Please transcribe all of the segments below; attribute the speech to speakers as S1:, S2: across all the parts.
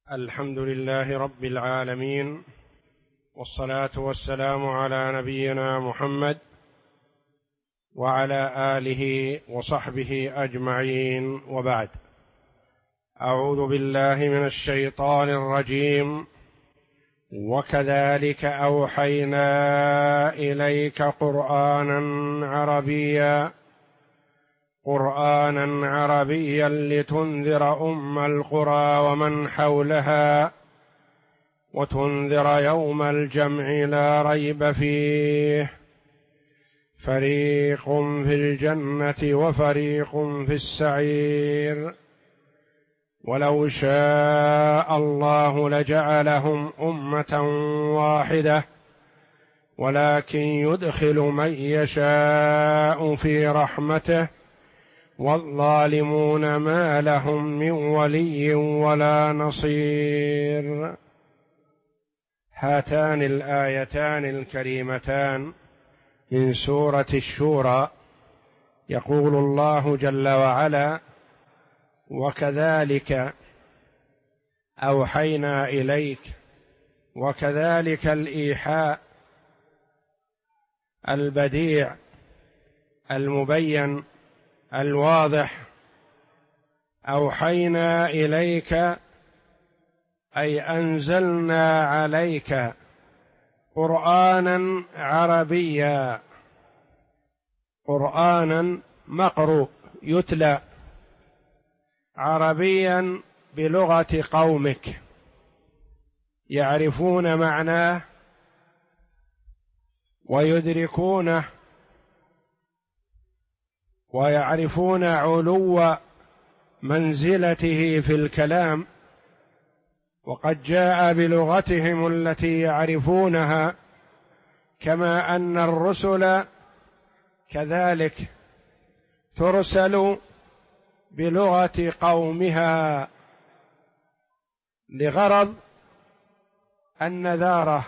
S1: الحمد لله رب العالمين، والصلاة والسلام على نبينا محمد وعلى آله وصحبه أجمعين، وبعد. أعوذ بالله من الشيطان الرجيم. وكذلك أوحينا إليك قرآنا عربيا لتنذر أم القرى ومن حولها وتنذر يوم الجمع لا ريب فيه، فريق في الجنة وفريق في السعير، ولو شاء الله لجعلهم أمة واحدة ولكن يدخل من يشاء في رحمته، والظالمون ما لهم من ولي ولا نصير. هاتان الآيتان الكريمتان من سورة الشورى يقول الله جل وعلا: وكذلك أوحينا إليك. وكذلك الإيحاء البديع المبين الواضح. أوحينا إليك أي أنزلنا عليك قرآنا عربيا، قرآنا مقروء يتلى، عربيا بلغة قومك يعرفون معناه ويدركونه ويعرفون علو منزلته في الكلام، وقد جاء بلغتهم التي يعرفونها، كما أن الرسل كذلك ترسل بلغة قومها لغرض النذارة،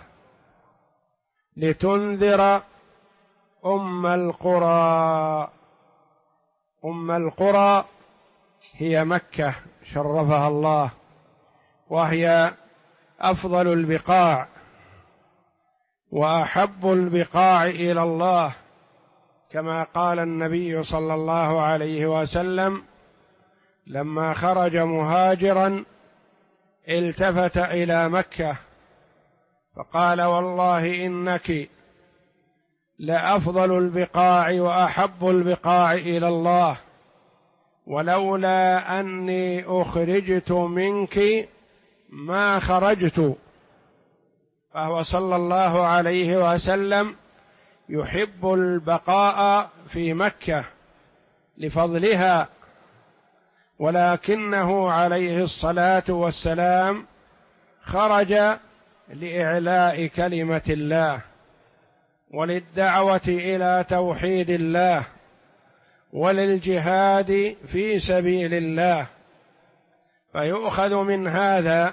S1: لتنذر أم القرى. أم القرى هي مكة شرفها الله، وهي أفضل البقاع وأحب البقاع إلى الله، كما قال النبي صلى الله عليه وسلم لما خرج مهاجرا التفت إلى مكة فقال: والله إنك لأفضل البقاع وأحب البقاع إلى الله، ولولا أني أخرجت منك ما خرجت. فهو صلى الله عليه وسلم يحب البقاء في مكة لفضلها، ولكنه عليه الصلاة والسلام خرج لإعلاء كلمة الله وللدعوة إلى توحيد الله وللجهاد في سبيل الله. فيؤخذ من هذا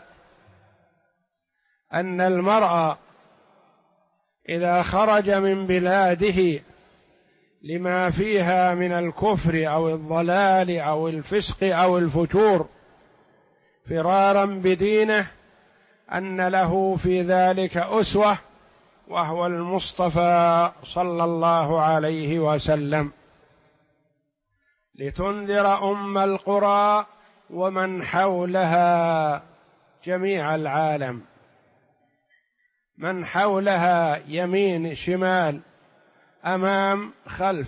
S1: أن المرء إذا خرج من بلاده لما فيها من الكفر أو الضلال أو الفسق أو الفجور فرارا بدينه، أن له في ذلك أسوة، وهو المصطفى صلى الله عليه وسلم. لتنذر أم القرى ومن حولها، جميع العالم، من حولها، يمين شمال أمام خلف.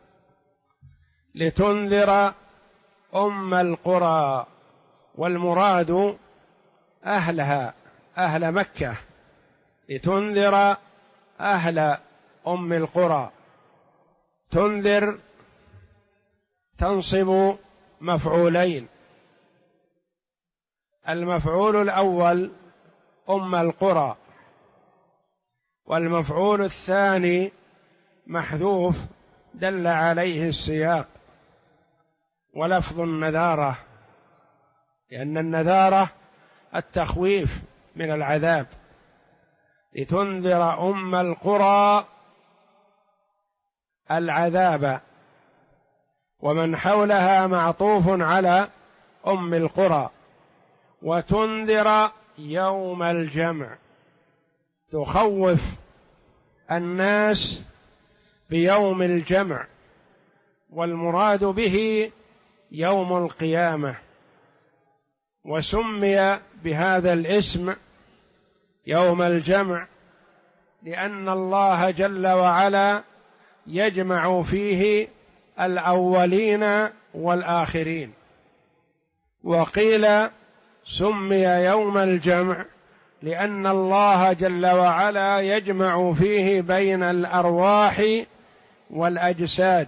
S1: لتنذر أم القرى، والمراد أهلها، أهل مكة، لتنذر أهل أم القرى. تنذر تنصب مفعولين: المفعول الأول أم القرى، والمفعول الثاني محذوف دل عليه السياق ولفظ النذارة، لأن النذارة التخويف من العذاب. لتنذر أم القرى العذاب، ومن حولها معطوف على أم القرى، وتنذر يوم الجمع، تخوف الناس بيوم الجمع، والمراد به يوم القيامة. وسمي بهذا الاسم يوم الجمع لأن الله جل وعلا يجمع فيه الأولين والآخرين. وقيل سمي يوم الجمع لأن الله جل وعلا يجمع فيه بين الأرواح والأجساد.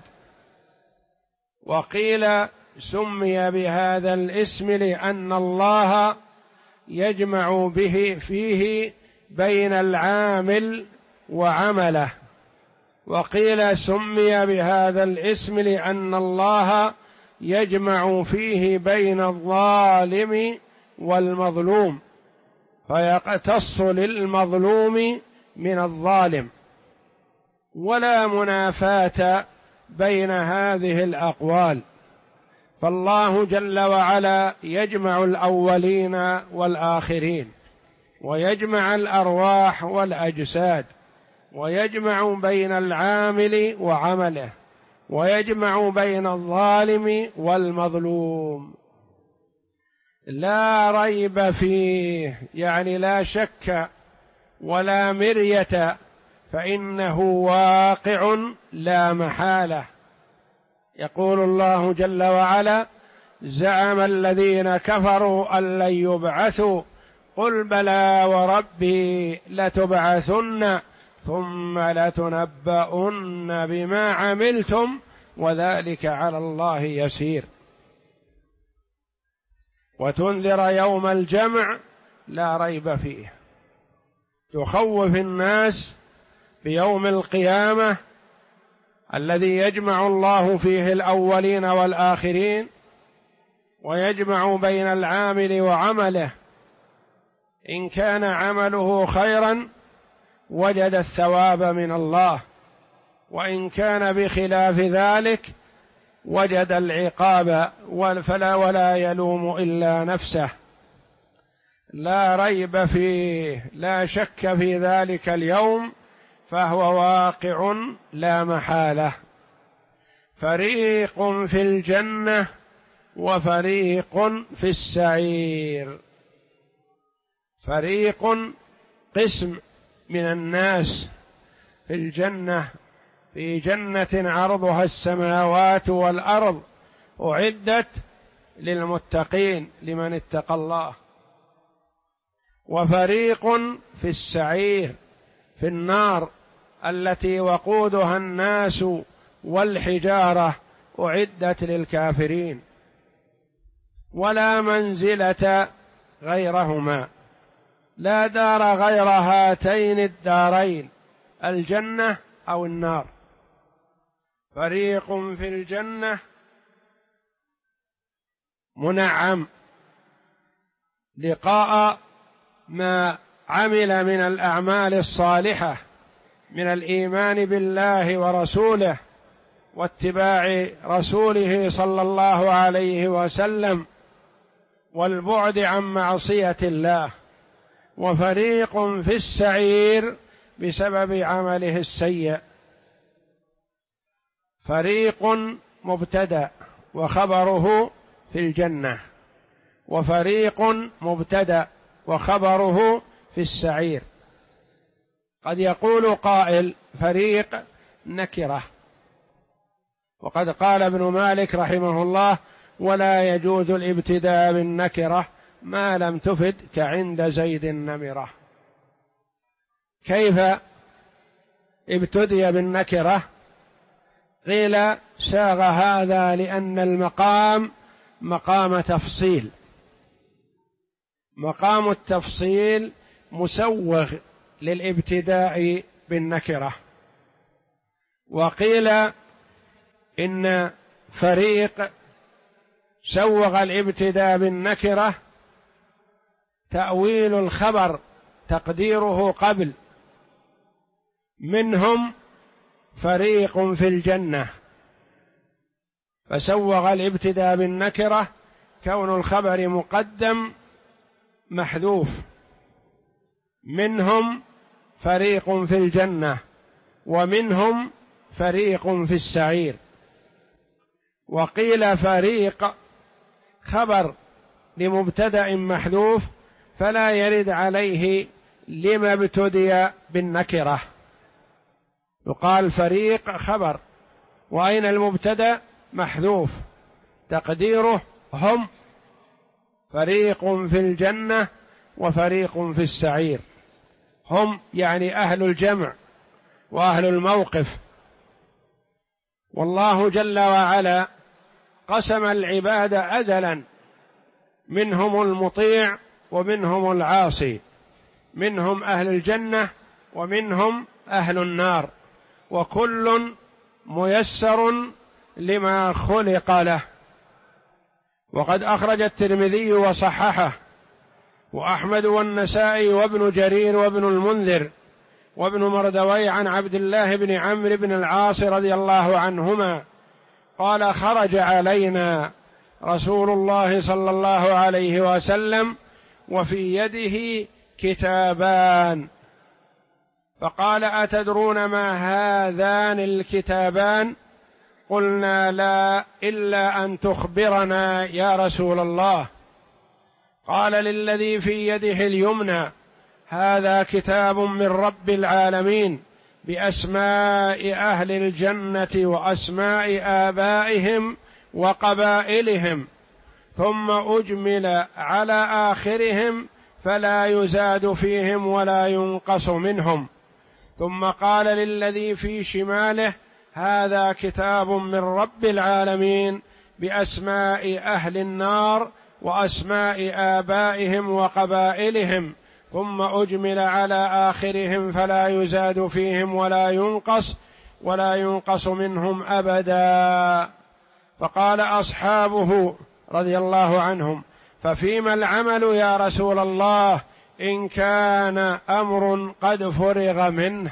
S1: وقيل سمي بهذا الاسم لأن الله يجمع به فيه بين العامل وعمله. وقيل سمي بهذا الاسم لأن الله يجمع فيه بين الظالم والمظلوم، فيقتص للمظلوم من الظالم، ولا منافاة بين هذه الأقوال. فالله جل وعلا يجمع الأولين والآخرين، ويجمع الأرواح والأجساد، ويجمع بين العامل وعمله، ويجمع بين الظالم والمظلوم. لا ريب فيه، يعني لا شك ولا مرية، فإنه واقع لا محالة. يقول الله جل وعلا: زعم الذين كفروا أن لن يبعثوا قل بلى وربي لتبعثن ثم لتنبؤن بما عملتم وذلك على الله يسير. وتنذر يوم الجمع لا ريب فيه، تخوف الناس بيوم القيامة الذي يجمع الله فيه الأولين والآخرين، ويجمع بين العامل وعمله. إن كان عمله خيرا وجد الثواب من الله، وإن كان بخلاف ذلك وجد العقاب ولا يلوم إلا نفسه. لا ريب فيه، لا شك في ذلك اليوم، فهو واقع لا محالة. فريق في الجنة وفريق في السعير. فريق قسم من الناس في الجنة، في جنة عرضها السماوات والأرض، أعدت للمتقين لمن اتقى الله. وفريق في السعير، في النار التي وقودها الناس والحجارة، أعدت للكافرين. ولا منزلة غيرهما، لا دار غير هاتين الدارين، الجنة أو النار. فريق في الجنة منعم لقاء ما عمل من الأعمال الصالحة من الإيمان بالله ورسوله واتباع رسوله صلى الله عليه وسلم والبعد عن معصية الله. وفريق في السعير بسبب عمله السيء. فريق مبتدأ وخبره في الجنة، وفريق مبتدأ وخبره في السعير. قد يقول قائل: فريق نكرة، وقد قال ابن مالك رحمه الله: ولا يجوز الابتداء بالنكرة ما لم تفد كعند زيد النمرة. كيف ابتدي بالنكرة؟ قيل: ساغ هذا لأن المقام مقام تفصيل، مقام التفصيل مسوغ للابتداء بالنكرة. وقيل إن فريق سوغ الابتداء بالنكرة تأويل الخبر تقديره قبل، منهم فريق في الجنة، فسوغ الابتداء بالنكرة كون الخبر مقدم محذوف، منهم فريق في الجنة ومنهم فريق في السعير. وقيل فريق خبر لمبتدأ محذوف فلا يرد عليه لما ابتدي بالنكرة، يقال فريق خبر وأين المبتدأ محذوف تقديره هم فريق في الجنة وفريق في السعير. هم يعني أهل الجمع وأهل الموقف. والله جل وعلا قسم العباد عدلا، منهم المطيع ومنهم العاصي، منهم أهل الجنة ومنهم أهل النار، وكل ميسر لما خلق له. وقد أخرج الترمذي وصححه وأحمد والنسائي وابن جرير وابن المنذر وابن مردوي عن عبد الله بن عمرو بن العاص رضي الله عنهما قال: خرج علينا رسول الله صلى الله عليه وسلم وفي يده كتابان، فقال: أتدرون ما هذان الكتابان؟ قلنا: لا، إلا أن تخبرنا يا رسول الله. قال للذي في يده اليمنى: هذا كتاب من رب العالمين بأسماء أهل الجنة وأسماء آبائهم وقبائلهم، ثم أجمل على آخرهم فلا يزاد فيهم ولا ينقص منهم. ثم قال للذي في شماله: هذا كتاب من رب العالمين بأسماء أهل النار وأسماء آبائهم وقبائلهم، ثم أجمل على آخرهم فلا يزاد فيهم ولا ينقص منهم أبدا. فقال أصحابه رضي الله عنهم: ففيما العمل يا رسول الله إن كان أمر قد فرغ منه؟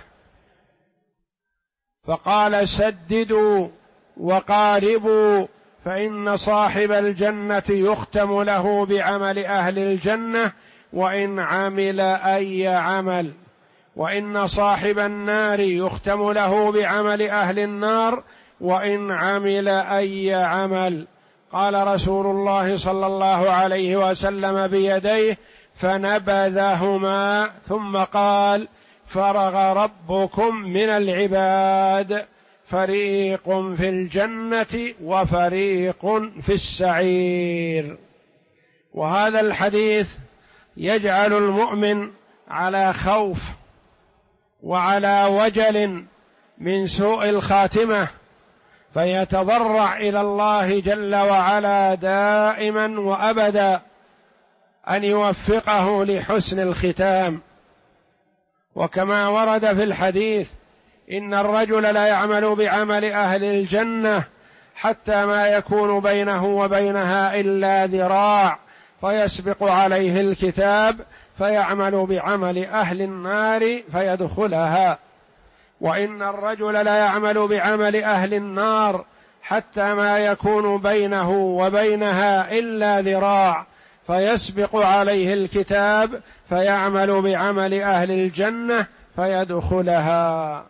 S1: فقال: سددوا وقاربوا، فإن صاحب الجنة يختم له بعمل أهل الجنة وإن عمل أي عمل، وإن صاحب النار يختم له بعمل أهل النار وإن عمل أي عمل. قال رسول الله صلى الله عليه وسلم بيديه فنبذهما ثم قال: فرغ ربكم من العباد، فريق في الجنة وفريق في السعير. وهذا الحديث يجعل المؤمن على خوف وعلى وجل من سوء الخاتمة، فيتضرع إلى الله جل وعلا دائما وأبدا أن يوفقه لحسن الختام. وكما ورد في الحديث: إن الرجل لا يعمل بعمل أهل الجنة حتى ما يكون بينه وبينها إلا ذراع، فيسبق عليه الكتاب فيعمل بعمل أهل النار فيدخلها. وإن الرجل لا يعمل بعمل أهل النار حتى ما يكون بينه وبينها إلا ذراع، فيسبق عليه الكتاب فيعمل بعمل أهل الجنة فيدخلها.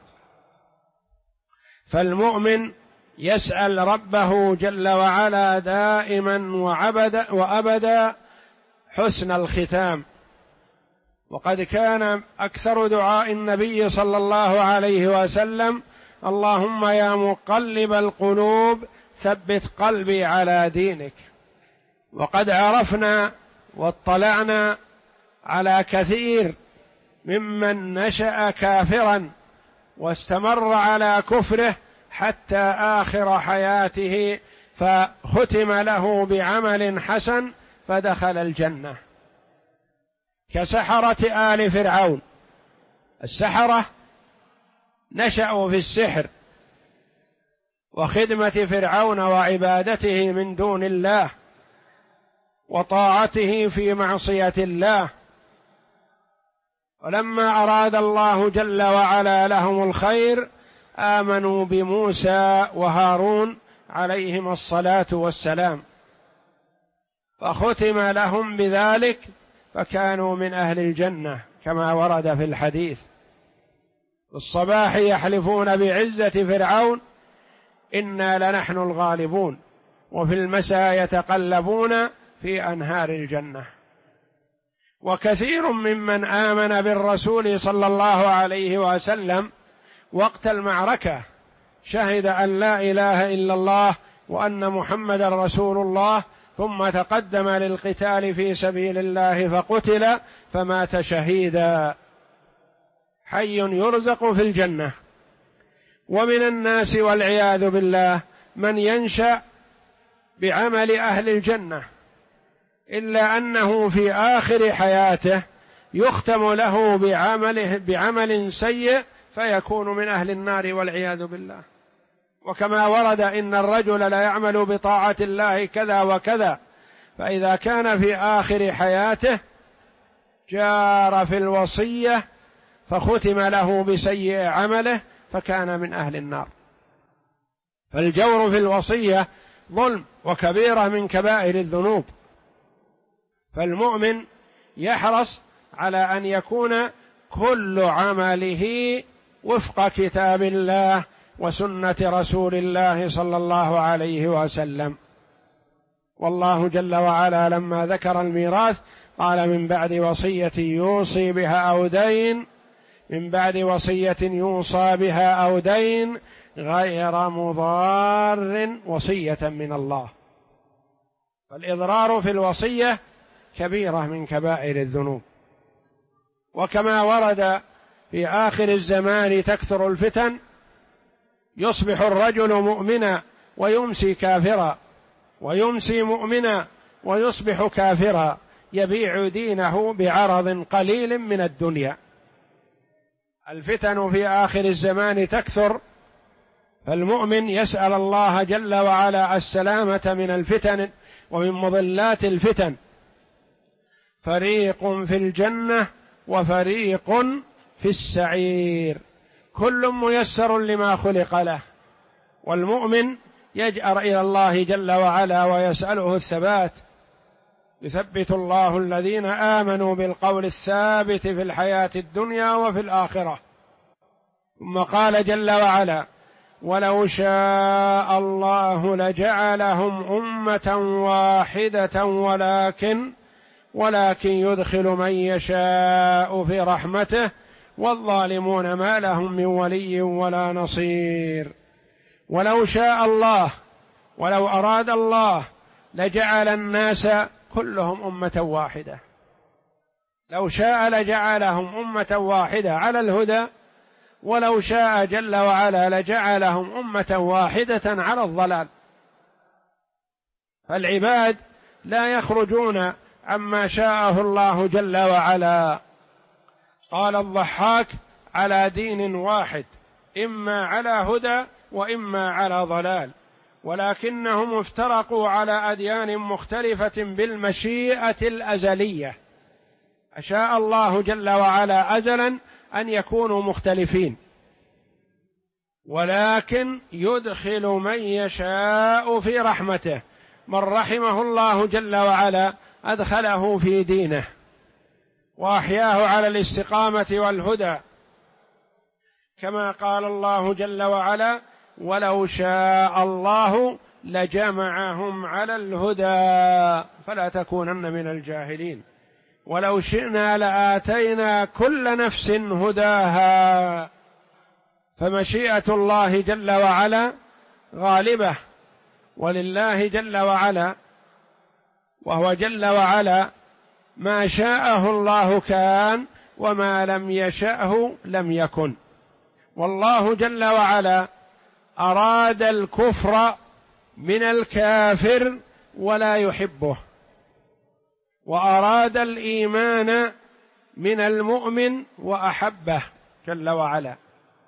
S1: فالمؤمن يسأل ربه جل وعلا دائما وأبدا حسن الختام. وقد كان أكثر دعاء النبي صلى الله عليه وسلم: اللهم يا مقلب القلوب ثبت قلبي على دينك. وقد عرفنا واطلعنا على كثير ممن نشأ كافرا واستمر على كفره حتى آخر حياته، فختم له بعمل حسن فدخل الجنة، كسحرة آل فرعون. السحرة نشأوا في السحر وخدمة فرعون وعبادته من دون الله وطاعته في معصية الله، ولما أراد الله جل وعلا لهم الخير آمنوا بموسى وهارون عليهما الصلاة والسلام، فختم لهم بذلك فكانوا من أهل الجنة كما ورد في الحديث. في الصباح يحلفون بعزة فرعون إنا لنحن الغالبون، وفي المساء يتقلبون في أنهار الجنة. وكثير ممن آمن بالرسول صلى الله عليه وسلم وقت المعركة شهد أن لا إله إلا الله وأن محمدا رسول الله، ثم تقدم للقتال في سبيل الله فقتل فمات شهيدا، حي يرزق في الجنة. ومن الناس والعياذ بالله من ينشأ بعمل أهل الجنة، إلا أنه في آخر حياته يختم له بعمل سيء فيكون من أهل النار والعياذ بالله. وكما ورد إن الرجل لا يعمل بطاعة الله كذا وكذا، فإذا كان في آخر حياته جار في الوصية فختم له بسيء عمله فكان من أهل النار. فالجور في الوصية ظلم وكبيرة من كبائر الذنوب، فالمؤمن يحرص على أن يكون كل عمله وفق كتاب الله وسنة رسول الله صلى الله عليه وسلم. والله جل وعلا لما ذكر الميراث قال من بعد وصية يوصي بها أو دين، من بعد وصية يوصى بها أو دين غير مضار وصية من الله. فالإضرار في الوصية كبيرة من كبائر الذنوب. وكما ورد في آخر الزمان تكثر الفتن، يصبح الرجل مؤمنا ويمسي كافرا، ويمسي مؤمنا ويصبح كافرا، يبيع دينه بعرض قليل من الدنيا. الفتن في آخر الزمان تكثر، فالمؤمن يسأل الله جل وعلا السلامة من الفتن ومن مضلات الفتن. فريق في الجنة وفريق في السعير، كل ميسر لما خلق له. والمؤمن يجأر إلى الله جل وعلا ويسأله الثبات، يثبت الله الذين آمنوا بالقول الثابت في الحياة الدنيا وفي الآخرة. ثم قال جل وعلا ولو شاء الله لجعلهم أمة واحدة ولكن يدخل من يشاء في رحمته والظالمون ما لهم من ولي ولا نصير. ولو شاء الله، ولو أراد الله لجعل الناس كلهم أمة واحدة، لو شاء لجعلهم أمة واحدة على الهدى، ولو شاء جل وعلا لجعلهم أمة واحدة على الضلال. فالعباد لا يخرجون عما شاءه الله جل وعلا. قال الضحاك على دين واحد، إما على هدى وإما على ضلال، ولكنهم افترقوا على أديان مختلفة بالمشيئة الأزلية. أشاء الله جل وعلا أزلا أن يكونوا مختلفين، ولكن يدخل من يشاء في رحمته. من رحمه الله جل وعلا أدخله في دينه وأحياه على الاستقامة والهدى، كما قال الله جل وعلا ولو شاء الله لجمعهم على الهدى فلا تكونن من الجاهلين ولو شئنا لآتينا كل نفس هداها. فمشيئة الله جل وعلا غالبة، ولله جل وعلا، وهو جل وعلا ما شاءه الله كان وما لم يشأه لم يكن. والله جل وعلا أراد الكفر من الكافر ولا يحبه، وأراد الإيمان من المؤمن وأحبه جل وعلا.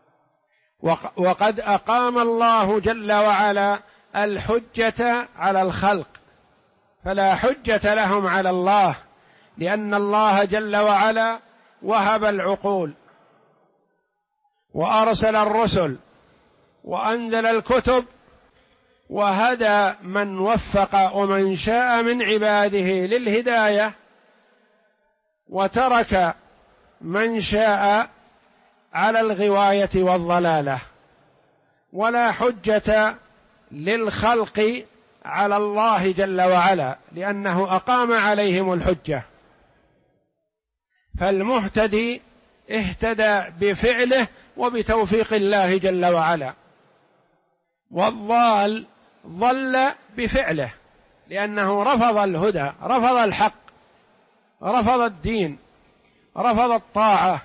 S1: وقد أقام الله جل وعلا الحجة على الخلق، فلا حجة لهم على الله، لأن الله جل وعلا وهب العقول وأرسل الرسل وأنزل الكتب وهدى من وفق ومن شاء من عباده للهداية، وترك من شاء على الغواية والضلالة، ولا حجة للخلق على الله جل وعلا، لأنه أقام عليهم الحجة. فالمهتدي اهتدى بفعله وبتوفيق الله جل وعلا، والضال ضل بفعله، لأنه رفض الهدى، رفض الحق، رفض الدين، رفض الطاعة.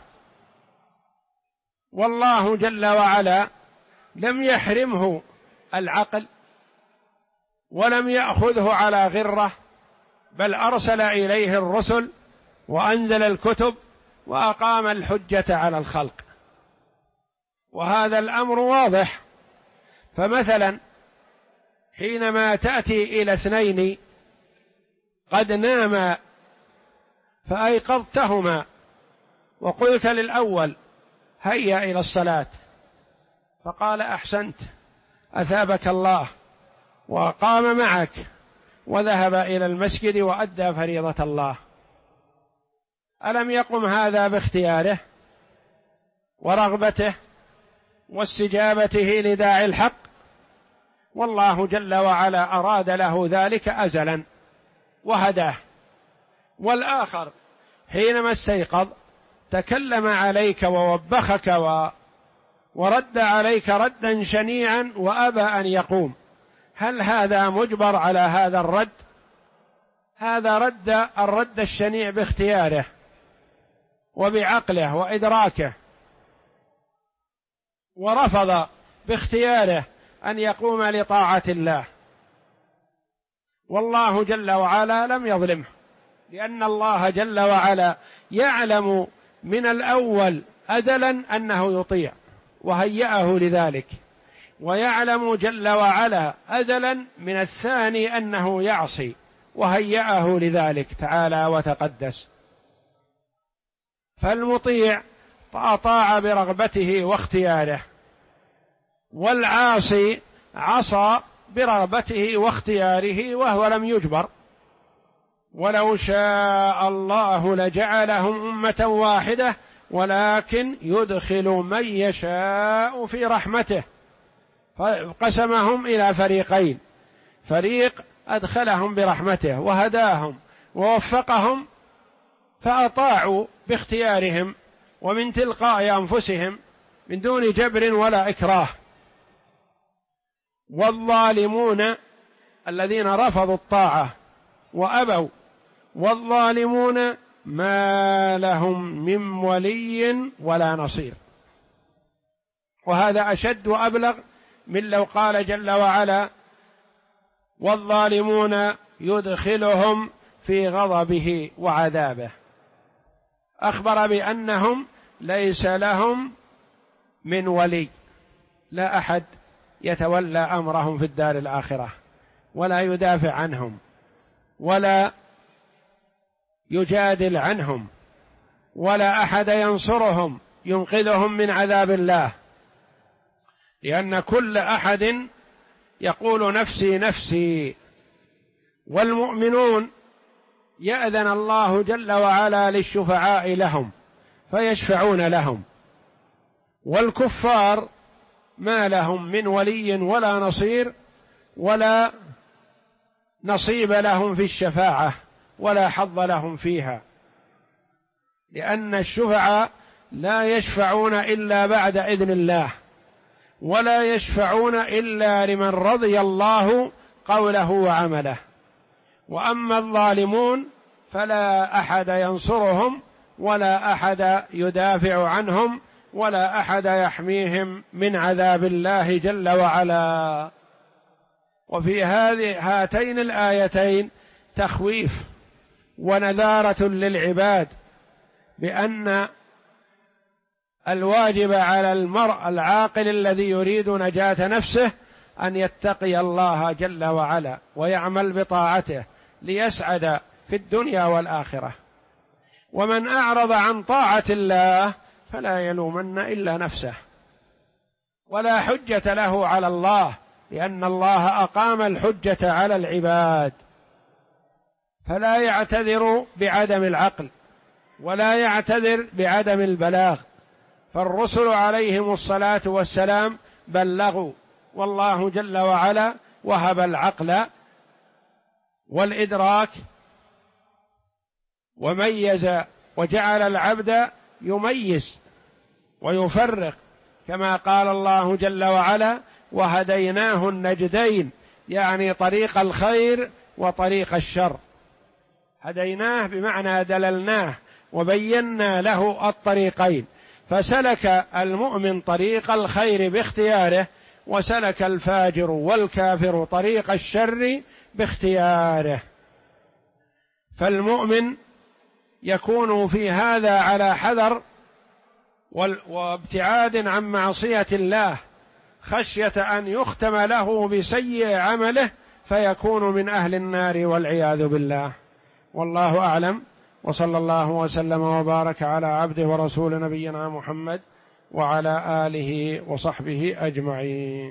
S1: والله جل وعلا لم يحرمه العقل ولم يأخذه على غرة، بل أرسل إليه الرسل وأنزل الكتب وأقام الحجة على الخلق، وهذا الأمر واضح. فمثلا حينما تأتي إلى اثنين قد ناما فأيقظتهما وقلت للأول هيا إلى الصلاة، فقال أحسنت أثابك الله، وقام معك وذهب إلى المسجد وأدى فريضة الله، ألم يقم هذا باختياره ورغبته واستجابته لداعي الحق؟ والله جل وعلا أراد له ذلك أزلا وهداه. والآخر حينما استيقظ تكلم عليك ووبخك ورد عليك ردا شنيعا وأبى أن يقوم، هل هذا مجبر على هذا الرد؟ هذا رد الرد الشنيع باختياره وبعقله وإدراكه، ورفض باختياره أن يقوم لطاعة الله. والله جل وعلا لم يظلمه، لأن الله جل وعلا يعلم من الأول أزلا أنه يطيع وهيأه لذلك، ويعلم جل وعلا أزلا من الثاني أنه يعصي وهيأه لذلك تعالى وتقدس. فالمطيع أطاع برغبته واختياره، والعاصي عصى برغبته واختياره وهو لم يجبر. ولو شاء الله لجعلهم أمة واحدة ولكن يدخل من يشاء في رحمته، فقسمهم إلى فريقين، فريق أدخلهم برحمته وهداهم ووفقهم فأطاعوا باختيارهم ومن تلقاء أنفسهم من دون جبر ولا إكراه، والظالمون الذين رفضوا الطاعة وأبوا، والظالمون ما لهم من ولي ولا نصير. وهذا أشد وأبلغ من لو قال جل وعلا والظالمون يدخلهم في غضبه وعذابه، أخبر بأنهم ليس لهم من ولي، لا أحد يتولى أمرهم في الدار الآخرة ولا يدافع عنهم ولا يجادل عنهم ولا أحد ينصرهم ينقذهم من عذاب الله، لأن كل أحد يقول نفسي نفسي. والمؤمنون يأذن الله جل وعلا للشفعاء لهم فيشفعون لهم، والكفار ما لهم من ولي ولا نصير ولا نصيب لهم في الشفاعة ولا حظ لهم فيها، لأن الشفعاء لا يشفعون إلا بعد إذن الله، ولا يشفعون إلا لمن رضي الله قوله وعمله. وأما الظالمون فلا أحد ينصرهم ولا أحد يدافع عنهم ولا أحد يحميهم من عذاب الله جل وعلا. وفي هاتين الآيتين تخويف ونذارة للعباد بأن الواجب على المرء العاقل الذي يريد نجاة نفسه أن يتقي الله جل وعلا ويعمل بطاعته ليسعد في الدنيا والآخرة. ومن أعرض عن طاعة الله فلا يلومن إلا نفسه، ولا حجة له على الله، لأن الله أقام الحجة على العباد، فلا يعتذر بعدم العقل ولا يعتذر بعدم البلاغ، فالرسل عليهم الصلاة والسلام بلغوا، والله جل وعلا وهب العقل والإدراك وميز وجعل العبد يميز ويفرق، كما قال الله جل وعلا: وهديناه النجدين، يعني طريق الخير وطريق الشر. هديناه بمعنى دللناه وبينا له الطريقين، فسلك المؤمن طريق الخير باختياره، وسلك الفاجر والكافر طريق الشر باختياره. فالمؤمن يكون في هذا على حذر وابتعاد عن معصية الله، خشية أن يختم له بسيء عمله فيكون من أهل النار والعياذ بالله. والله أعلم، وصلى الله وسلم وبارك على عبده ورسول نبينا محمد وعلى آله وصحبه أجمعين.